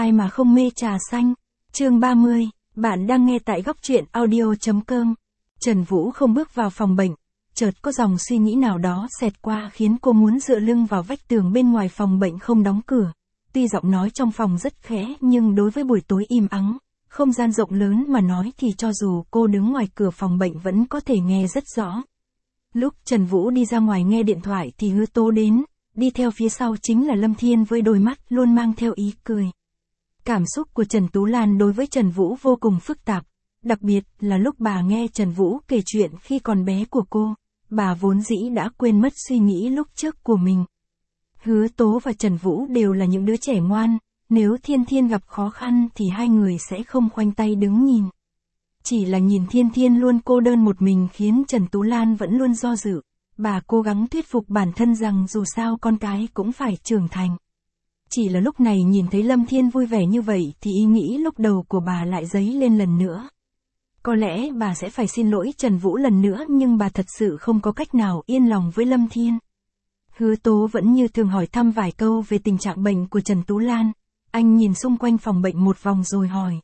Ai mà không mê trà xanh. Chương 30, bạn đang nghe tại góc truyện audio.com. Trần Vũ không bước vào phòng bệnh, chợt có dòng suy nghĩ nào đó xẹt qua khiến cô muốn dựa lưng vào vách tường bên ngoài phòng bệnh không đóng cửa. Tuy giọng nói trong phòng rất khẽ nhưng đối với buổi tối im ắng, không gian rộng lớn mà nói thì cho dù cô đứng ngoài cửa phòng bệnh vẫn có thể nghe rất rõ. Lúc Trần Vũ đi ra ngoài nghe điện thoại thì Hứa Tố đến, đi theo phía sau chính là Lâm Thiên với đôi mắt luôn mang theo ý cười. Cảm xúc của Trần Tú Lan đối với Trần Vũ vô cùng phức tạp, đặc biệt là lúc bà nghe Trần Vũ kể chuyện khi còn bé của cô, bà vốn dĩ đã quên mất suy nghĩ lúc trước của mình. Hứa Tố và Trần Vũ đều là những đứa trẻ ngoan, nếu Thiên Thiên gặp khó khăn thì hai người sẽ không khoanh tay đứng nhìn. Chỉ là nhìn Thiên Thiên luôn cô đơn một mình khiến Trần Tú Lan vẫn luôn do dự, bà cố gắng thuyết phục bản thân rằng dù sao con cái cũng phải trưởng thành. Chỉ là lúc này nhìn thấy Lâm Thiên vui vẻ như vậy thì ý nghĩ lúc đầu của bà lại dấy lên lần nữa. Có lẽ bà sẽ phải xin lỗi Trần Vũ lần nữa nhưng bà thật sự không có cách nào yên lòng với Lâm Thiên. Hứa Tố vẫn như thường hỏi thăm vài câu về tình trạng bệnh của Trần Tú Lan. Anh nhìn xung quanh phòng bệnh một vòng rồi hỏi.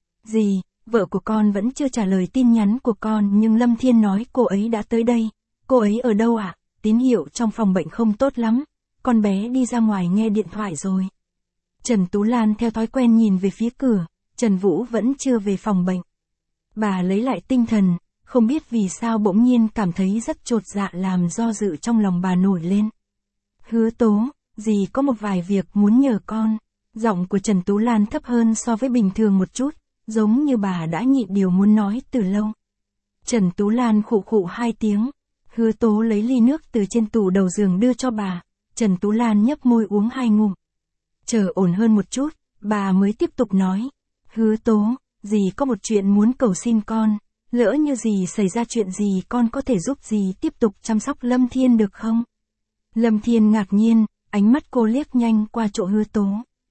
Dì, vợ của con vẫn chưa trả lời tin nhắn của con nhưng Lâm Thiên nói cô ấy đã tới đây. Cô ấy ở đâu ạ? Tín hiệu trong phòng bệnh không tốt lắm. Con bé đi ra ngoài nghe điện thoại rồi. Trần Tú Lan theo thói quen nhìn về phía cửa, Trần Vũ vẫn chưa về phòng bệnh. Bà lấy lại tinh thần, không biết vì sao bỗng nhiên cảm thấy rất chột dạ làm do dự trong lòng bà nổi lên. Hứa Tố, dì có một vài việc muốn nhờ con. Giọng của Trần Tú Lan thấp hơn so với bình thường một chút, giống như bà đã nhịn điều muốn nói từ lâu. Trần Tú Lan khụ khụ hai tiếng. Hứa Tố lấy ly nước từ trên tủ đầu giường đưa cho bà. Trần Tú Lan nhấp môi uống hai ngụm. Chờ ổn hơn một chút, bà mới tiếp tục nói. Hứa Tố, dì có một chuyện muốn cầu xin con. Lỡ như dì xảy ra chuyện gì con có thể giúp dì tiếp tục chăm sóc Lâm Thiên được không? Lâm Thiên ngạc nhiên, ánh mắt cô liếc nhanh qua chỗ Hứa Tố.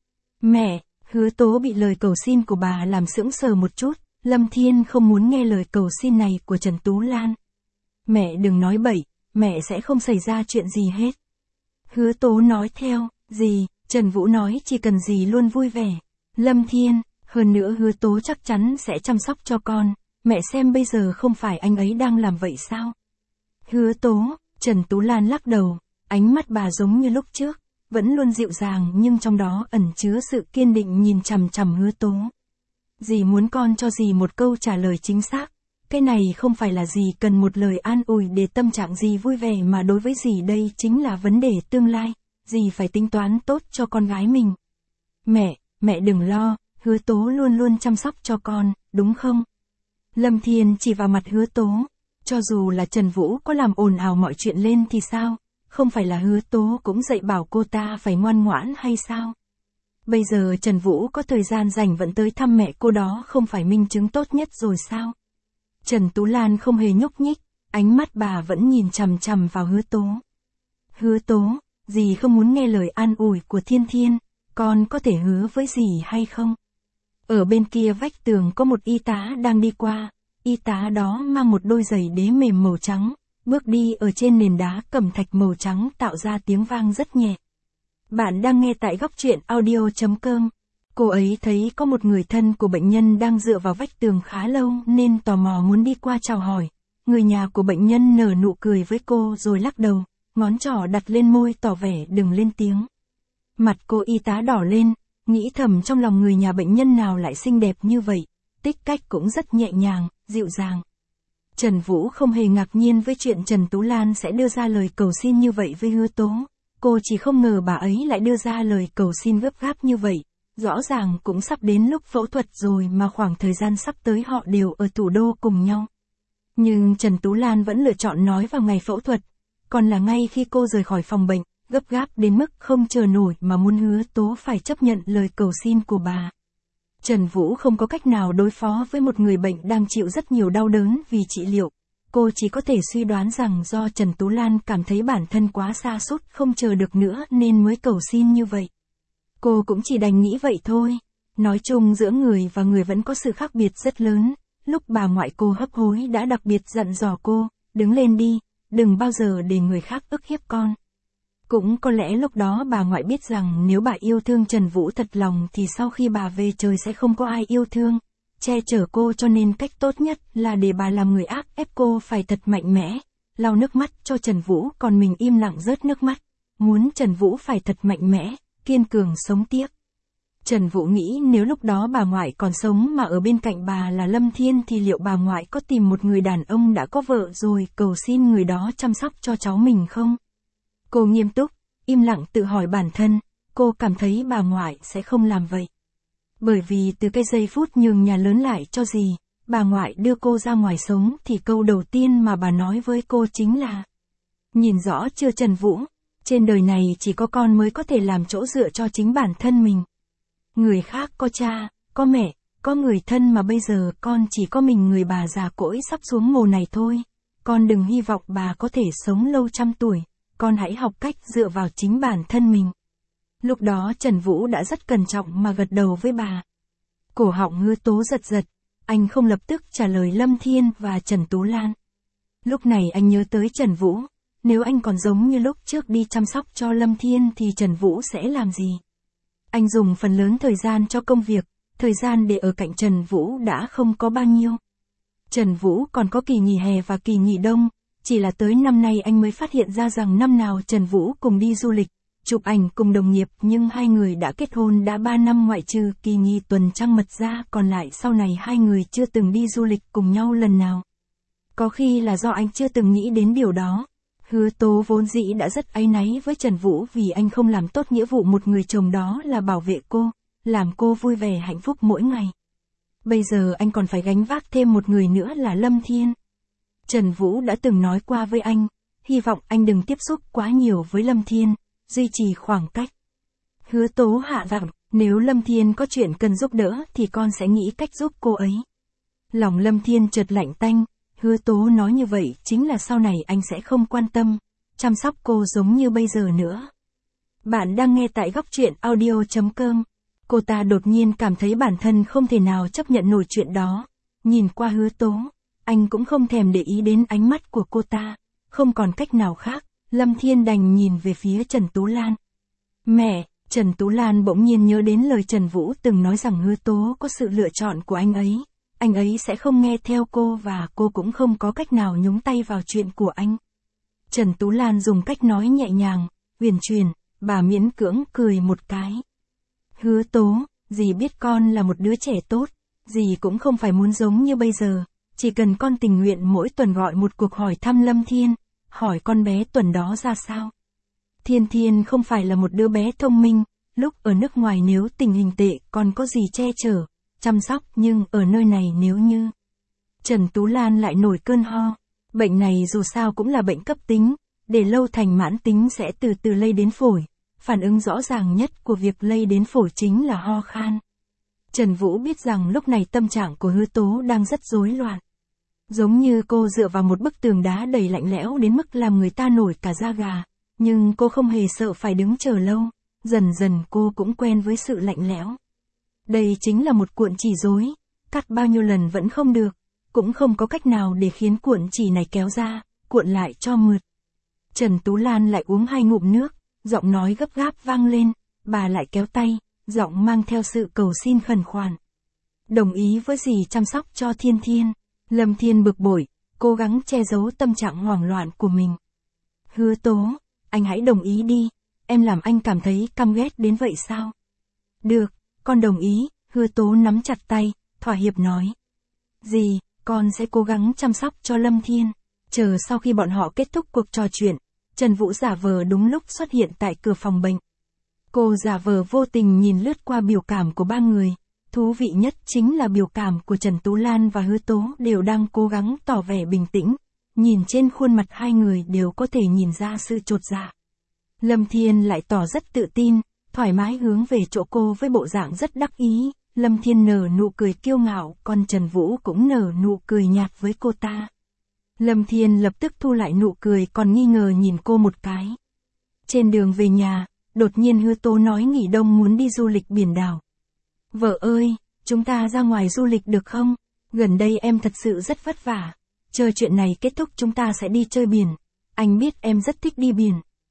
Mẹ, Hứa Tố bị lời cầu xin của bà làm sững sờ một chút. Lâm Thiên không muốn nghe lời cầu xin này của Trần Tú Lan. Mẹ đừng nói bậy, mẹ sẽ không xảy ra chuyện gì hết. Hứa Tố nói theo, dì, Trần Vũ nói chỉ cần dì luôn vui vẻ. Lâm Thiên, hơn nữa Hứa Tố chắc chắn sẽ chăm sóc cho con, mẹ xem bây giờ không phải anh ấy đang làm vậy sao? Hứa Tố, Trần Tú Lan lắc đầu, ánh mắt bà giống như lúc trước, vẫn luôn dịu dàng nhưng trong đó ẩn chứa sự kiên định nhìn chằm chằm Hứa Tố. Dì muốn con cho dì một câu trả lời chính xác. Cái này không phải là dì cần một lời an ủi để tâm trạng dì vui vẻ mà đối với dì đây chính là vấn đề tương lai, dì phải tính toán tốt cho con gái mình. Mẹ đừng lo, Hứa Tố luôn luôn chăm sóc cho con, đúng không? Lâm Thiên chỉ vào mặt Hứa Tố, cho dù là Trần Vũ có làm ồn ào mọi chuyện lên thì sao, không phải là Hứa Tố cũng dạy bảo cô ta phải ngoan ngoãn hay sao? Bây giờ Trần Vũ có thời gian rảnh vẫn tới thăm mẹ cô đó không phải minh chứng tốt nhất rồi sao? Trần Tú Lan không hề nhúc nhích, ánh mắt bà vẫn nhìn chằm chằm vào Hứa Tố. Hứa Tố, dì không muốn nghe lời an ủi của Thiên Thiên, con có thể hứa với dì hay không? Ở bên kia vách tường có một y tá đang đi qua, y tá đó mang một đôi giày đế mềm màu trắng, bước đi ở trên nền đá cẩm thạch màu trắng tạo ra tiếng vang rất nhẹ. Bạn đang nghe tại góc truyện audio.com. Cô ấy thấy có một người thân của bệnh nhân đang dựa vào vách tường khá lâu nên tò mò muốn đi qua chào hỏi. Người nhà của bệnh nhân nở nụ cười với cô rồi lắc đầu, ngón trỏ đặt lên môi tỏ vẻ đừng lên tiếng. Mặt cô y tá đỏ lên, nghĩ thầm trong lòng người nhà bệnh nhân nào lại xinh đẹp như vậy, tích cách cũng rất nhẹ nhàng, dịu dàng. Trần Vũ không hề ngạc nhiên với chuyện Trần Tú Lan sẽ đưa ra lời cầu xin như vậy với Hứa Tố. Cô chỉ không ngờ bà ấy lại đưa ra lời cầu xin gấp gáp như vậy. Rõ ràng cũng sắp đến lúc phẫu thuật rồi mà khoảng thời gian sắp tới họ đều ở thủ đô cùng nhau. Nhưng Trần Tú Lan vẫn lựa chọn nói vào ngày phẫu thuật, còn là ngay khi cô rời khỏi phòng bệnh, gấp gáp đến mức không chờ nổi mà muốn Hứa Tố phải chấp nhận lời cầu xin của bà. Trần Vũ không có cách nào đối phó với một người bệnh đang chịu rất nhiều đau đớn vì trị liệu. Cô chỉ có thể suy đoán rằng do Trần Tú Lan cảm thấy bản thân quá sa sút không chờ được nữa nên mới cầu xin như vậy. Cô cũng chỉ đành nghĩ vậy thôi. Nói chung giữa người và người vẫn có sự khác biệt rất lớn. Lúc bà ngoại cô hấp hối đã đặc biệt dặn dò cô, đứng lên đi, đừng bao giờ để người khác ức hiếp con. Cũng có lẽ lúc đó bà ngoại biết rằng nếu bà yêu thương Trần Vũ thật lòng thì sau khi bà về trời sẽ không có ai yêu thương, che chở cô, cho nên cách tốt nhất là để bà làm người ác, ép cô phải thật mạnh mẽ, lau nước mắt cho Trần Vũ, còn mình im lặng rớt nước mắt, muốn Trần Vũ phải thật mạnh mẽ, kiên cường sống tiếp. Trần Vũ nghĩ nếu lúc đó bà ngoại còn sống mà ở bên cạnh bà là Lâm Thiên thì liệu bà ngoại có tìm một người đàn ông đã có vợ rồi cầu xin người đó chăm sóc cho cháu mình không? Cô nghiêm túc, im lặng tự hỏi bản thân, cô cảm thấy bà ngoại sẽ không làm vậy. Bởi vì từ cái giây phút nhường nhà lớn lại cho dì, bà ngoại đưa cô ra ngoài sống thì câu đầu tiên mà bà nói với cô chính là: nhìn rõ chưa Trần Vũ, trên đời này chỉ có con mới có thể làm chỗ dựa cho chính bản thân mình. Người khác có cha, có mẹ, có người thân mà bây giờ con chỉ có mình người bà già cỗi sắp xuống mồ này thôi. Con đừng hy vọng bà có thể sống lâu trăm tuổi, con hãy học cách dựa vào chính bản thân mình. Lúc đó Trần Vũ đã rất cẩn trọng mà gật đầu với bà. Cổ họng Hứa Tố giật giật, anh không lập tức trả lời Lâm Thiên và Trần Tú Lan. Lúc này anh nhớ tới Trần Vũ, nếu anh còn giống như lúc trước đi chăm sóc cho Lâm Thiên thì Trần Vũ sẽ làm gì? Anh dùng phần lớn thời gian cho công việc, thời gian để ở cạnh Trần Vũ đã không có bao nhiêu. Trần Vũ còn có kỳ nghỉ hè và kỳ nghỉ đông, chỉ là tới năm nay anh mới phát hiện ra rằng năm nào Trần Vũ cùng đi du lịch, chụp ảnh cùng đồng nghiệp, nhưng hai người đã kết hôn đã 3 năm ngoại trừ kỳ nghỉ tuần trăng mật ra, còn lại sau này hai người chưa từng đi du lịch cùng nhau lần nào. Có khi là do anh chưa từng nghĩ đến điều đó. Hứa Tố vốn dĩ đã rất áy náy với Trần Vũ vì anh không làm tốt nghĩa vụ một người chồng, đó là bảo vệ cô, làm cô vui vẻ hạnh phúc mỗi ngày. Bây giờ anh còn phải gánh vác thêm một người nữa là Lâm Thiên. Trần Vũ đã từng nói qua với anh, hy vọng anh đừng tiếp xúc quá nhiều với Lâm Thiên, duy trì khoảng cách. Hứa Tố hạ giọng, nếu Lâm Thiên có chuyện cần giúp đỡ thì con sẽ nghĩ cách giúp cô ấy. Lòng Lâm Thiên chợt lạnh tanh. Hứa Tố nói như vậy chính là sau này anh sẽ không quan tâm, chăm sóc cô giống như bây giờ nữa. Bạn đang nghe tại góc truyện audio.com. Cô ta đột nhiên cảm thấy bản thân không thể nào chấp nhận nổi chuyện đó. Nhìn qua Hứa Tố, anh cũng không thèm để ý đến ánh mắt của cô ta. Không còn cách nào khác, Lâm Thiên đành nhìn về phía Trần Tú Lan. Mẹ, Trần Tú Lan bỗng nhiên nhớ đến lời Trần Vũ từng nói rằng Hứa Tố có sự lựa chọn của anh ấy sẽ không nghe theo cô và cô cũng không có cách nào nhúng tay vào chuyện của anh. Trần Tú Lan dùng cách nói nhẹ nhàng, huyền chuyển, bà miễn cưỡng cười một cái. Hứa Tố, dì biết con là một đứa trẻ tốt, dì cũng không phải muốn giống như bây giờ, chỉ cần con tình nguyện mỗi tuần gọi một cuộc hỏi thăm Lâm Thiên, hỏi con bé tuần đó ra sao. Thiên Thiên không phải là một đứa bé thông minh, lúc ở nước ngoài nếu tình hình tệ còn có gì che chở, chăm sóc, nhưng ở nơi này nếu như... Trần Tú Lan lại nổi cơn ho. Bệnh này dù sao cũng là bệnh cấp tính, để lâu thành mãn tính sẽ từ từ lây đến phổi. Phản ứng rõ ràng nhất của việc lây đến phổi chính là ho khan. Trần Vũ biết rằng lúc này tâm trạng của Hứa Tố đang rất rối loạn. Giống như cô dựa vào một bức tường đá đầy lạnh lẽo đến mức làm người ta nổi cả da gà. Nhưng cô không hề sợ phải đứng chờ lâu. Dần dần cô cũng quen với sự lạnh lẽo. Đây chính là một cuộn chỉ rối, cắt bao nhiêu lần vẫn không được, cũng không có cách nào để khiến cuộn chỉ này kéo ra, cuộn lại cho mượt. Trần Tú Lan lại uống 2 ngụm nước, giọng nói gấp gáp vang lên, bà lại kéo tay, giọng mang theo sự cầu xin khẩn khoản. Đồng ý với dì chăm sóc cho Thiên Thiên. Lâm Thiên bực bội, cố gắng che giấu tâm trạng hoảng loạn của mình. Hứa Tố, anh hãy đồng ý đi, em làm anh cảm thấy căm ghét đến vậy sao? Được. Con đồng ý, Hứa Tố nắm chặt tay, thỏa hiệp nói. Dì, con sẽ cố gắng chăm sóc cho Lâm Thiên. Chờ sau khi bọn họ kết thúc cuộc trò chuyện, Trần Vũ giả vờ đúng lúc xuất hiện tại cửa phòng bệnh. Cô giả vờ vô tình nhìn lướt qua biểu cảm của ba người. Thú vị nhất chính là biểu cảm của Trần Tú Lan và Hứa Tố đều đang cố gắng tỏ vẻ bình tĩnh. Nhìn trên khuôn mặt hai người đều có thể nhìn ra sự chột dạ. Lâm Thiên lại tỏ rất tự tin, thoải mái hướng về chỗ cô với bộ dạng rất đắc ý. Lâm Thiên nở nụ cười kiêu ngạo, còn Trần Vũ cũng nở nụ cười nhạt với cô ta. Lâm Thiên lập tức thu lại nụ cười còn nghi ngờ nhìn cô một cái. Trên đường về nhà, đột nhiên Hứa Tố nói nghỉ đông muốn đi du lịch biển đảo. Vợ ơi, chúng ta ra ngoài du lịch được không? Gần đây em thật sự rất vất vả. Chờ chuyện này kết thúc chúng ta sẽ đi chơi biển. Anh biết em rất thích đi biển.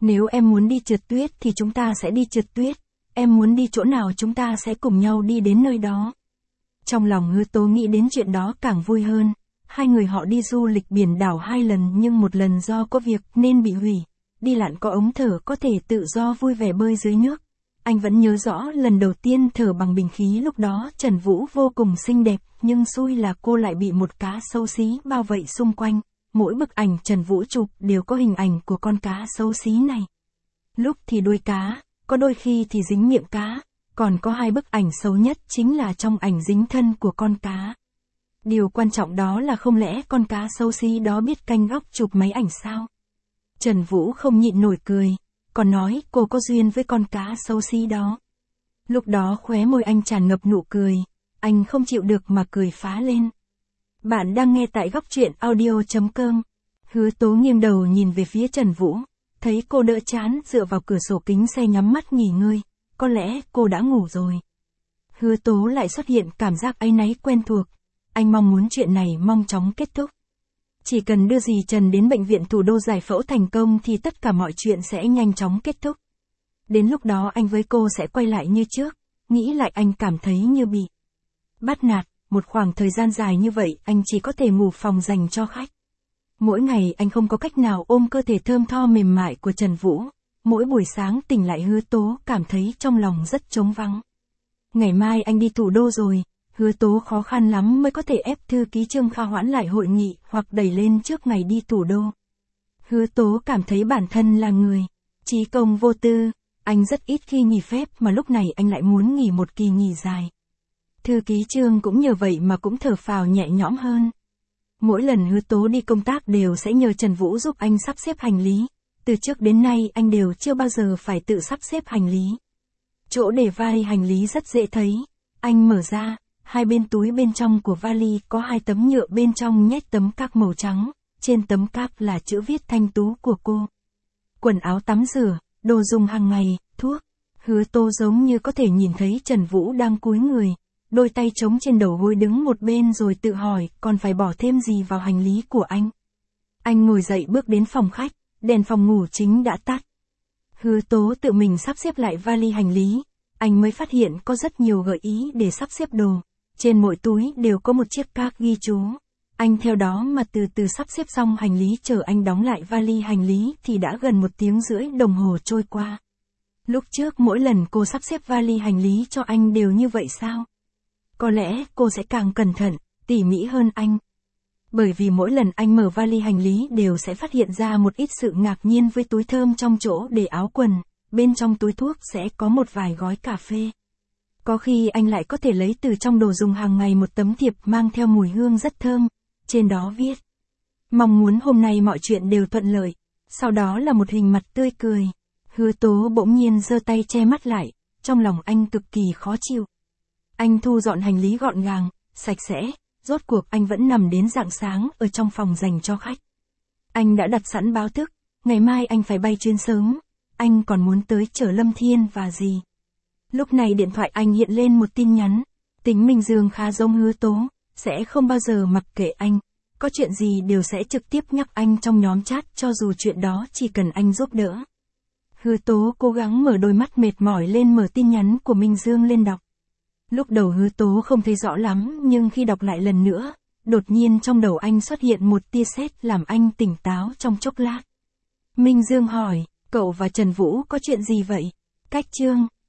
Nếu em muốn đi trượt tuyết thì chúng ta sẽ đi trượt tuyết, em muốn đi chỗ nào chúng ta sẽ cùng nhau đi đến nơi đó. Trong lòng Hứa Tố nghĩ đến chuyện đó càng vui hơn, hai người họ đi du lịch biển đảo 2 lần nhưng một lần do có việc nên bị hủy, đi lặn có ống thở có thể tự do vui vẻ bơi dưới nước. Anh vẫn nhớ rõ lần đầu tiên thở bằng bình khí lúc đó Trần Vũ vô cùng xinh đẹp, nhưng xui là cô lại bị một cá xấu xí bao vây xung quanh. Mỗi bức ảnh Trần Vũ chụp đều có hình ảnh của con cá xấu xí này. Lúc thì đuôi cá, có đôi khi thì dính miệng cá, còn có 2 bức ảnh xấu nhất chính là trong ảnh dính thân của con cá. Điều quan trọng đó là không lẽ con cá xấu xí đó biết canh góc chụp mấy ảnh sao? Trần Vũ không nhịn nổi cười, còn nói cô có duyên với con cá xấu xí đó. Lúc đó khóe môi anh tràn ngập nụ cười, anh không chịu được mà cười phá lên. Bạn đang nghe tại góc truyện audio.com. Hứa Tố nghiêng đầu nhìn về phía Trần Vũ, thấy cô đỡ chán dựa vào cửa sổ kính xe nhắm mắt nghỉ ngơi, có lẽ cô đã ngủ rồi. Hứa Tố lại xuất hiện cảm giác áy náy quen thuộc, anh mong muốn chuyện này mau chóng kết thúc. Chỉ cần đưa dì Trần đến bệnh viện Thủ Đô giải phẫu thành công thì tất cả mọi chuyện sẽ nhanh chóng kết thúc. Đến lúc đó anh với cô sẽ quay lại như trước, nghĩ lại anh cảm thấy như bị bắt nạt, một khoảng thời gian dài như vậy anh chỉ có thể ngủ phòng dành cho khách. Mỗi ngày anh không có cách nào ôm cơ thể thơm tho mềm mại của Trần Vũ, mỗi buổi sáng tỉnh lại Hứa Tố cảm thấy trong lòng rất trống vắng. Ngày mai anh đi Thủ Đô rồi, Hứa Tố khó khăn lắm mới có thể ép thư ký Trương Kha hoãn lại hội nghị hoặc đẩy lên trước ngày đi Thủ Đô. Hứa Tố cảm thấy bản thân là người chí công vô tư, anh rất ít khi nghỉ phép mà lúc này anh lại muốn nghỉ một kỳ nghỉ dài. Thư ký Trương cũng nhờ vậy mà cũng thở phào nhẹ nhõm hơn. Mỗi lần Hứa Tố đi công tác đều sẽ nhờ Trần Vũ giúp anh sắp xếp hành lý, từ trước đến nay anh đều chưa bao giờ phải tự sắp xếp hành lý. Chỗ để vali hành lý rất dễ thấy, anh mở ra, 2 bên túi bên trong của vali có 2 tấm nhựa bên trong nhét tấm các màu trắng, trên tấm các là chữ viết Thanh Tú của cô. Quần áo tắm rửa, đồ dùng hàng ngày, thuốc. Hứa Tố giống như có thể nhìn thấy Trần Vũ đang cúi người, đôi tay trống trên đầu gối đứng một bên rồi tự hỏi còn phải bỏ thêm gì vào hành lý của anh. Anh ngồi dậy bước đến phòng khách, đèn phòng ngủ chính đã tắt. Hứa Tố tự mình sắp xếp lại vali hành lý, anh mới phát hiện có rất nhiều gợi ý để sắp xếp đồ, trên mỗi túi đều có một chiếc các ghi chú. Anh theo đó mà từ từ sắp xếp xong hành lý, chờ anh đóng lại vali hành lý thì đã gần 1 tiếng rưỡi đồng hồ trôi qua. Lúc trước mỗi lần cô sắp xếp vali hành lý cho anh đều như vậy sao? Có lẽ cô sẽ càng cẩn thận, tỉ mỉ hơn anh. Bởi vì mỗi lần anh mở vali hành lý đều sẽ phát hiện ra một ít sự ngạc nhiên với túi thơm trong chỗ để áo quần, bên trong túi thuốc sẽ có một vài gói cà phê. Có khi anh lại có thể lấy từ trong đồ dùng hàng ngày một tấm thiệp mang theo mùi hương rất thơm, trên đó viết: mong muốn hôm nay mọi chuyện đều thuận lợi, sau đó là một hình mặt tươi cười. Hứa Tố bỗng nhiên giơ tay che mắt lại, trong lòng anh cực kỳ khó chịu. Anh thu dọn hành lý gọn gàng, sạch sẽ, rốt cuộc anh vẫn nằm đến rạng sáng ở trong phòng dành cho khách. Anh đã đặt sẵn báo thức, ngày mai anh phải bay chuyến sớm, anh còn muốn tới chở Lâm Thiên và dì. Lúc này điện thoại anh hiện lên một tin nhắn, tính Minh Dương khá giống Hứa Tố, sẽ không bao giờ mặc kệ anh, có chuyện gì đều sẽ trực tiếp nhắc anh trong nhóm chat cho dù chuyện đó chỉ cần anh giúp đỡ. Hứa Tố cố gắng mở đôi mắt mệt mỏi lên mở tin nhắn của Minh Dương lên đọc. Lúc đầu Hứa Tố không thấy rõ lắm nhưng khi đọc lại lần nữa, đột nhiên trong đầu anh xuất hiện một tia sét làm anh tỉnh táo trong chốc lát. Minh Dương hỏi, cậu và Trần Vũ có chuyện gì vậy? Cách Trương